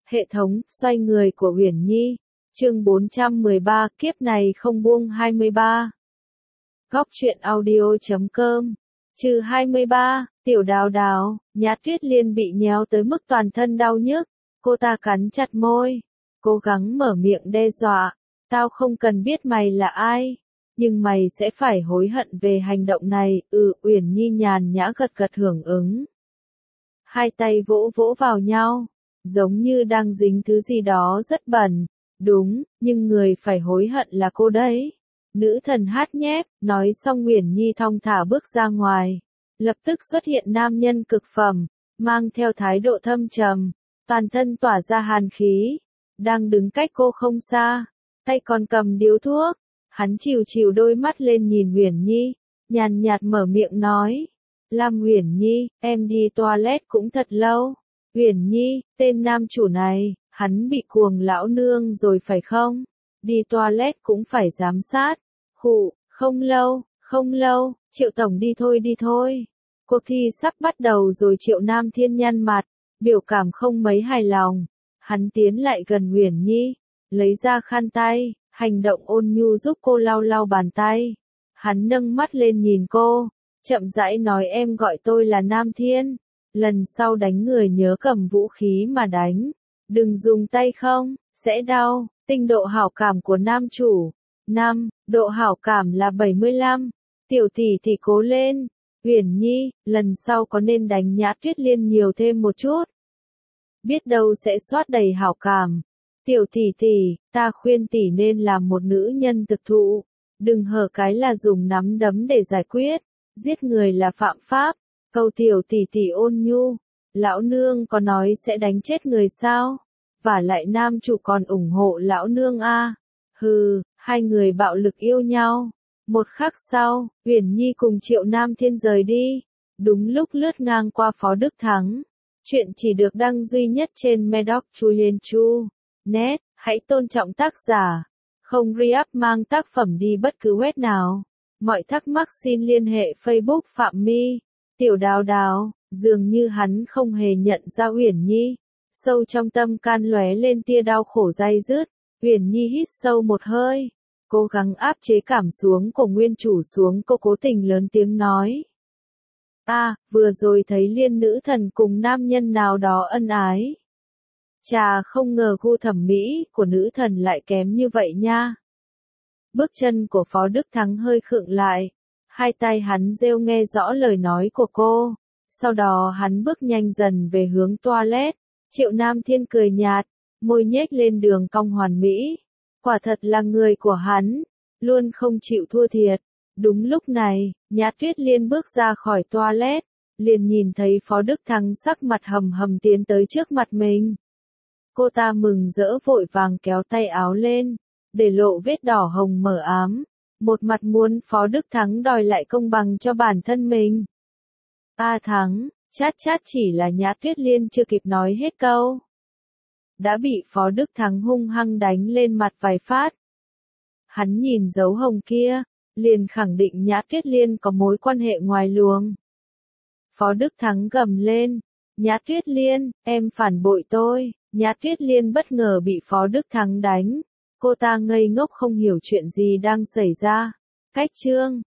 Hệ thống, xoay người của Uyển Nhi. Chương 413, kiếp này không buông 23. Góc truyện audio.com. Trừ 23, Tiểu Đào Đào, Nhã Tuyết Liên bị nhéo tới mức toàn thân đau nhức. Cô ta cắn chặt môi, cố gắng mở miệng đe dọa. Tao không cần biết mày là ai, nhưng mày sẽ phải hối hận về hành động này. Uyển Nhi nhàn nhã gật gật hưởng ứng. Hai tay vỗ vỗ vào nhau, giống như đang dính thứ gì đó rất bẩn. Đúng, nhưng người phải hối hận là cô đấy. Nữ thần hát nhép, nói xong Uyển Nhi thong thả bước ra ngoài. Lập tức xuất hiện nam nhân cực phẩm, mang theo thái độ thâm trầm, toàn thân tỏa ra hàn khí, đang đứng cách cô không xa, tay còn cầm điếu thuốc. Hắn chìu chìu đôi mắt lên nhìn Uyển Nhi, nhàn nhạt mở miệng nói. Lam Uyển Nhi, em đi toilet cũng thật lâu. Uyển Nhi, tên nam chủ này, hắn bị cuồng lão nương rồi phải không? Đi toilet cũng phải giám sát. Khụ, không lâu, Triệu Tổng đi thôi. Cuộc thi sắp bắt đầu rồi. Triệu Nam Thiên nhăn mặt, biểu cảm không mấy hài lòng. Hắn tiến lại gần Uyển Nhi, lấy ra khăn tay, hành động ôn nhu giúp cô lau lau bàn tay. Hắn nâng mắt lên nhìn cô, chậm rãi nói em gọi tôi là Nam Thiên. Lần sau đánh người nhớ cầm vũ khí mà đánh. Đừng dùng tay không, sẽ đau. Tinh độ hảo cảm của nam chủ. 5, độ hảo cảm là 75. Tiểu tỷ thì cố lên. Uyển Nhi, lần sau có nên đánh Nhã Tuyết Liên nhiều thêm một chút. Biết đâu sẽ soát đầy hảo cảm. Tiểu tỷ, ta khuyên tỷ nên làm một nữ nhân thực thụ. Đừng hở cái là dùng nắm đấm để giải quyết. Giết người là phạm pháp. Câu tiểu tỷ ôn nhu. Lão nương có nói sẽ đánh chết người sao? Và lại nam chủ còn ủng hộ lão nương a. Hừ, hai người bạo lực yêu nhau. Một khắc sau, Uyển Nhi cùng Triệu Nam Thiên rời đi. Đúng lúc lướt ngang qua Phó Đức Thắng. Chuyện chỉ được đăng duy nhất trên Medoc Julian Chu. Net, hãy tôn trọng tác giả. Không re-up mang tác phẩm đi bất cứ web nào. Mọi thắc mắc xin liên hệ Facebook Phạm My. Tiểu Đào Đào, dường như hắn không hề nhận ra Uyển Nhi. Sâu trong tâm can lóe lên tia đau khổ day dứt. Uyển Nhi hít sâu một hơi, cố gắng áp chế cảm xuống của nguyên chủ xuống. Cô cố tình lớn tiếng nói. Vừa rồi thấy Liên nữ thần cùng nam nhân nào đó ân ái. Chà, không ngờ gu thẩm mỹ của nữ thần lại kém như vậy nha. Bước chân của Phó Đức Thắng hơi khựng lại. Hai tay hắn rêu nghe rõ lời nói của cô. Sau đó hắn bước nhanh dần về hướng toilet. Triệu Nam Thiên cười nhạt, môi nhếch lên đường cong hoàn mỹ. Quả thật là người của hắn, luôn không chịu thua thiệt. Đúng lúc này, Nhã Tuyết Liên bước ra khỏi toilet, liền nhìn thấy Phó Đức Thắng sắc mặt hầm hầm tiến tới trước mặt mình. Cô ta mừng rỡ vội vàng kéo tay áo lên, để lộ vết đỏ hồng mờ ám. Một mặt muốn Phó Đức Thắng đòi lại công bằng cho bản thân mình. Thắng, chát chỉ là Nhã Tuyết Liên chưa kịp nói hết câu. Đã bị Phó Đức Thắng hung hăng đánh lên mặt vài phát. Hắn nhìn dấu hồng kia, liền khẳng định Nhã Tuyết Liên có mối quan hệ ngoài luồng. Phó Đức Thắng gầm lên, Nhã Tuyết Liên, em phản bội tôi. Nhã Tuyết Liên bất ngờ bị Phó Đức Thắng đánh. Cô ta ngây ngốc không hiểu chuyện gì đang xảy ra. Cách chương